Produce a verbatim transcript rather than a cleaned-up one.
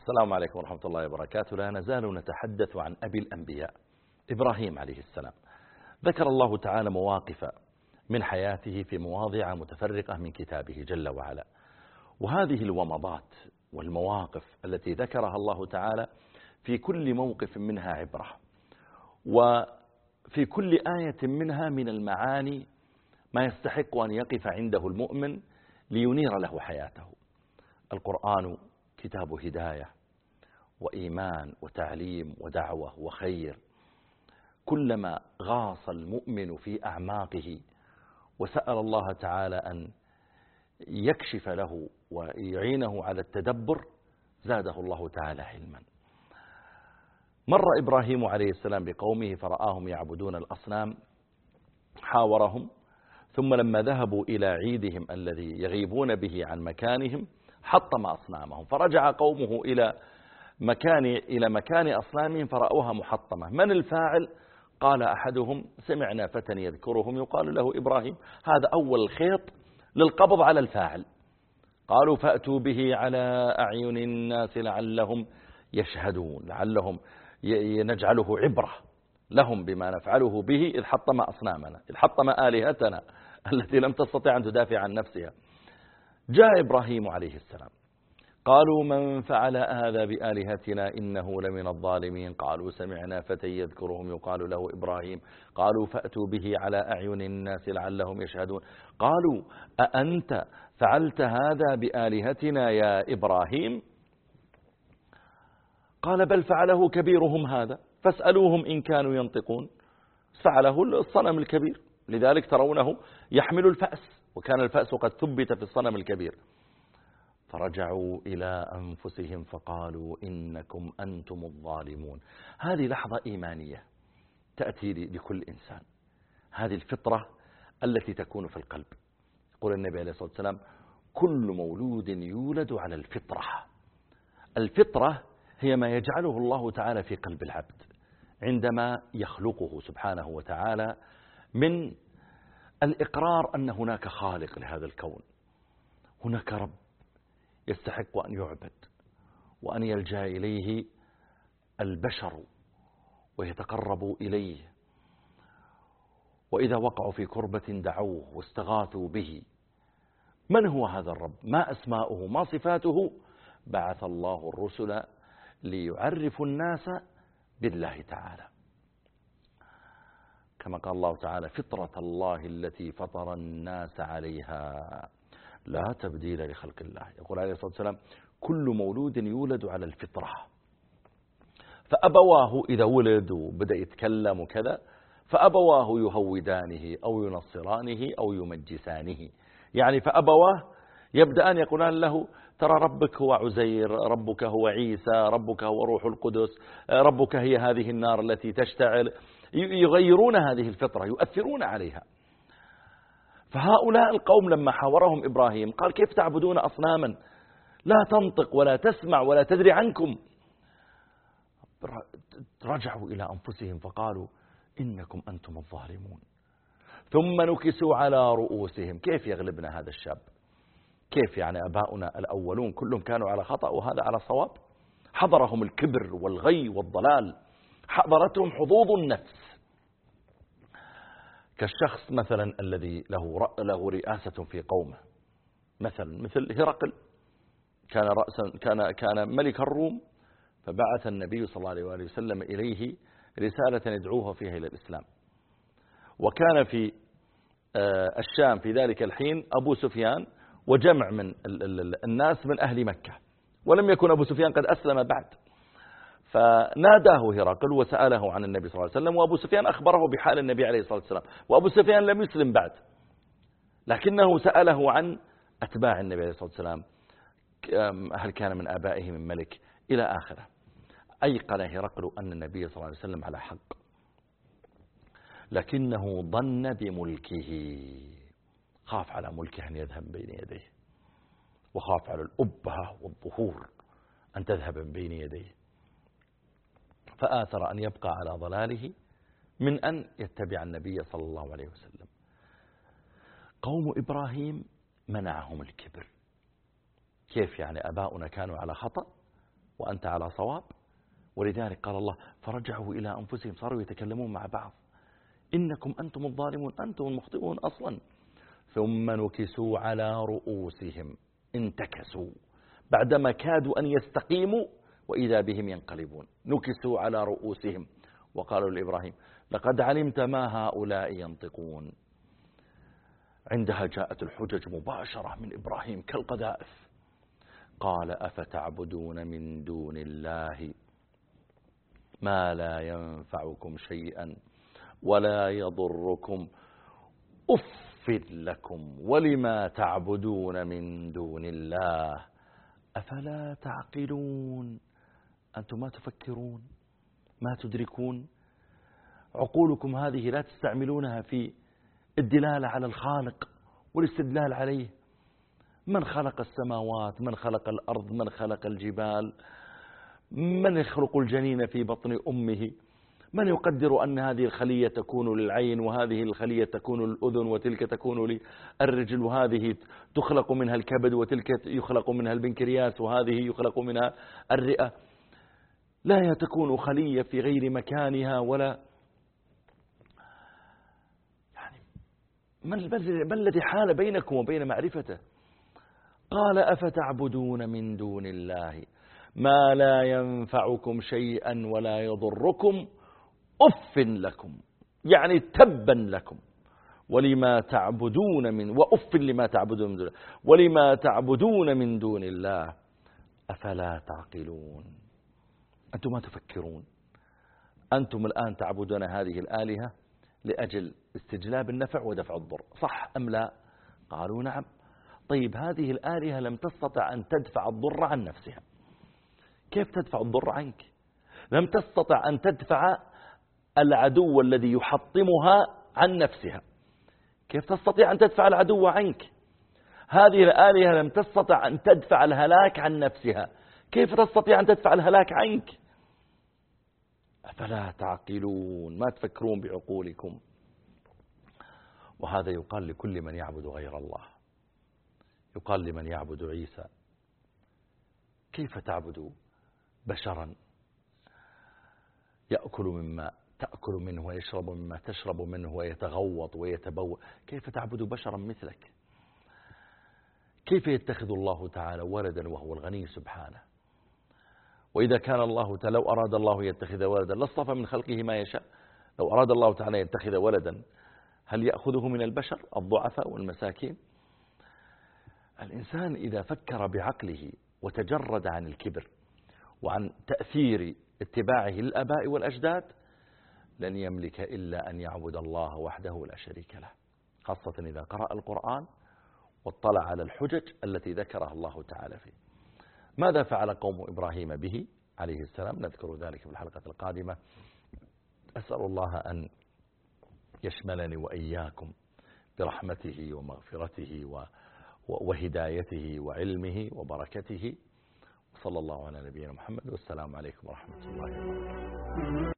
السلام عليكم ورحمة الله وبركاته. لا نزال نتحدث عن أبي الأنبياء إبراهيم عليه السلام. ذكر الله تعالى مواقف من حياته في مواضع متفرقة من كتابه جل وعلا، وهذه الومضات والمواقف التي ذكرها الله تعالى في كل موقف منها عبرة، وفي كل آية منها من المعاني ما يستحق أن يقف عنده المؤمن لينير له حياته. القرآن كتاب هداية وإيمان وتعليم ودعوة وخير. كلما غاص المؤمن في أعماقه وسأل الله تعالى أن يكشف له ويعينه على التدبر زاده الله تعالى علما. مر إبراهيم عليه السلام بقومه فرآهم يعبدون الأصنام، حاورهم، ثم لما ذهبوا إلى عيدهم الذي يغيبون به عن مكانهم حطم أصنامهم، فرجع قومه إلى مكان إلى مكان أصنامهم فرأوها محطمة. من الفاعل؟ قال أحدهم: سمعنا فتى يذكرهم يقال له إبراهيم. هذا أول الخيط للقبض على الفاعل. قالوا: فأتوا به على أعين الناس لعلهم يشهدون، لعلهم نجعله عبرة لهم بما نفعله به إذ حطم أصنامنا، إذ حطم آلهتنا التي لم تستطع أن تدافع عن نفسها. جاء إبراهيم عليه السلام، قالوا: من فعل هذا بآلهتنا إنه لمن الظالمين. قالوا: سمعنا فتى يذكرهم يقال له إبراهيم. قالوا: فأتوا به على أعين الناس لعلهم يشهدون. قالوا: أأنت فعلت هذا بآلهتنا يا إبراهيم؟ قال: بل فعله كبيرهم هذا فاسألوهم إن كانوا ينطقون. فعله الصنم الكبير، لذلك ترونه يحمل الفأس، وكان الفأس قد ثبت في الصنم الكبير. فرجعوا إلى أنفسهم فقالوا: إنكم أنتم الظالمون. هذه لحظة إيمانية تأتي لكل إنسان، هذه الفطرة التي تكون في القلب. يقول النبي عليه الصلاة والسلام: كل مولود يولد على الفطرة. الفطرة هي ما يجعله الله تعالى في قلب العبد عندما يخلقه سبحانه وتعالى من الإقرار أن هناك خالق لهذا الكون، هناك رب يستحق أن يعبد وأن يلجأ إليه البشر ويتقربوا إليه، وإذا وقعوا في كربة دعوه واستغاثوا به. من هو هذا الرب؟ ما أسماؤه؟ ما صفاته؟ بعث الله الرسل ليعرفوا الناس بالله تعالى، كما قال الله تعالى: فطرة الله التي فطر الناس عليها لا تبديل لخلق الله. يقول عليه الصلاة والسلام: كل مولود يولد على الفطرة، فأبواه إذا ولد وبدأ يتكلم وكذا فأبواه يهودانه أو ينصرانه أو يمجسانه. يعني فأبواه يبدأان يقولان له: ترى ربك هو عزير، ربك هو عيسى، ربك هو روح القدس، ربك هي هذه النار التي تشتعل. يغيرون هذه الفطرة، يؤثرون عليها. فهؤلاء القوم لما حاورهم إبراهيم قال: كيف تعبدون أصناما لا تنطق ولا تسمع ولا تدري عنكم؟ رجعوا إلى أنفسهم فقالوا: إنكم أنتم الظالمون. ثم نكسوا على رؤوسهم. كيف يغلبنا هذا الشاب؟ كيف يعني أباؤنا الأولون كلهم كانوا على خطأ وهذا على صواب؟ حضرهم الكبر والغي والضلال، حضرتهم حظوظ النفس، كالشخص مثلا الذي له له رئاسة في قومه، مثلا مثل هرقل، كان رأسا كان كان ملك الروم، فبعث النبي صلى الله عليه وآله وسلم إليه رسالة يدعوه فيها إلى الإسلام. وكان في الشام في ذلك الحين أبو سفيان وجمع من الناس من أهل مكة، ولم يكن أبو سفيان قد أسلم بعد. فناداه هرقل وسأله عن النبي صلى الله عليه وسلم، وأبو سفيان أخبره بحال النبي عليه الصلاة والسلام، وأبو سفيان لم يسلم بعد، لكنه سأله عن أتباع النبي عليه الصلاة والسلام، هل كان من آبائه من ملك إلى آخره. أيقن هرقل أن النبي صلى الله عليه وسلم على حق، لكنه ظن بملكه، خاف على ملكه أن يذهب بين يديه، وخاف على الأبهة والظهور أن تذهب من بين يديه، فآثر أن يبقى على ضلاله من أن يتبع النبي صلى الله عليه وسلم. قوم إبراهيم منعهم الكبر. كيف يعني أباؤنا كانوا على خطأ وأنت على صواب. ولذلك قال الله فرجعوا إلى أنفسهم، صاروا يتكلمون مع بعض، إنكم أنتم الظالمون، أنتم المخطئون أصلا. ثم نكسوا على رؤوسهم، انتكسوا بعدما كادوا أن يستقيموا وإذا بهم ينقلبون. نكسوا على رؤوسهم وقالوا لإبراهيم لقد علمت ما هؤلاء ينطقون. عندها جاءت الحجج مباشرة من إبراهيم كالقذائف. قال أفتعبدون من دون الله ما لا ينفعكم شيئا ولا يضركم أف لكم ولما تعبدون من دون الله أفلا تعقلون. أنتم ما تفكرون، ما تدركون، عقولكم هذه لا تستعملونها في الدلالة على الخالق والاستدلال عليه. من خلق السماوات، من خلق الأرض، من خلق الجبال، من يخلق الجنين في بطن أمه، من يقدر أن هذه الخلية تكون للعين وهذه الخلية تكون للأذن وتلك تكون للرجل وهذه تخلق منها الكبد وتلك يخلق منها البنكرياس وهذه يخلق منها الرئة. لا تكون خلية في غير مكانها ولا يعني ما الذي حال بينكم وبين معرفته. قال أفتعبدون من دون الله ما لا ينفعكم شيئا ولا يضركم أف لكم، يعني تبا لكم، ولما تعبدون من وأف لما تعبدون من دون الله ولما تعبدون من دون الله أفلا تعقلون. أنتم ما تفكرون. أنتم الآن تعبدون هذه الآلهة لأجل استجلاب النفع ودفع الضر، صح أم لا؟ قالوا نعم. طيب هذه الآلهة لم تستطع أن تدفع الضر عن نفسها، كيف تدفع الضر عنك؟ لم تستطع أن تدفع العدو الذي يحطمها عن نفسها، كيف تستطيع أن تدفع العدو عنك؟ هذه الآلهة لم تستطع أن تدفع الهلاك عن نفسها، كيف تستطيع أن تدفع الهلاك عنك؟ أفلا تعقلون، ما تفكرون بعقولكم. وهذا يقال لكل من يعبد غير الله، يقال لمن يعبد عيسى كيف تعبد بشرا يأكل مما تأكل منه ويشرب مما تشرب منه ويتغوط ويتبوأ، كيف تعبد بشرا مثلك؟ كيف يتخذ الله تعالى ولدا وهو الغني سبحانه؟ وإذا كان الله تعالى لو أراد الله يتخذ ولدا لاصطفى من خلقه ما يشاء. لو أراد الله تعالى يتخذ ولدا هل يأخذه من البشر الضعفاء والمساكين؟ الإنسان إذا فكر بعقله وتجرد عن الكبر وعن تأثير اتباعه للآباء والأجداد لن يملك إلا أن يعبد الله وحده لا شريك له، خاصة إذا قرأ القرآن واطلع على الحجج التي ذكرها الله تعالى فيه. ماذا فعل قوم إبراهيم به عليه السلام؟ نذكر ذلك في الحلقة القادمة. أسأل الله أن يشملني وإياكم برحمته ومغفرته وهدايته وعلمه وبركته. وصلى الله على نبينا محمد، والسلام عليكم ورحمة الله وبركاته.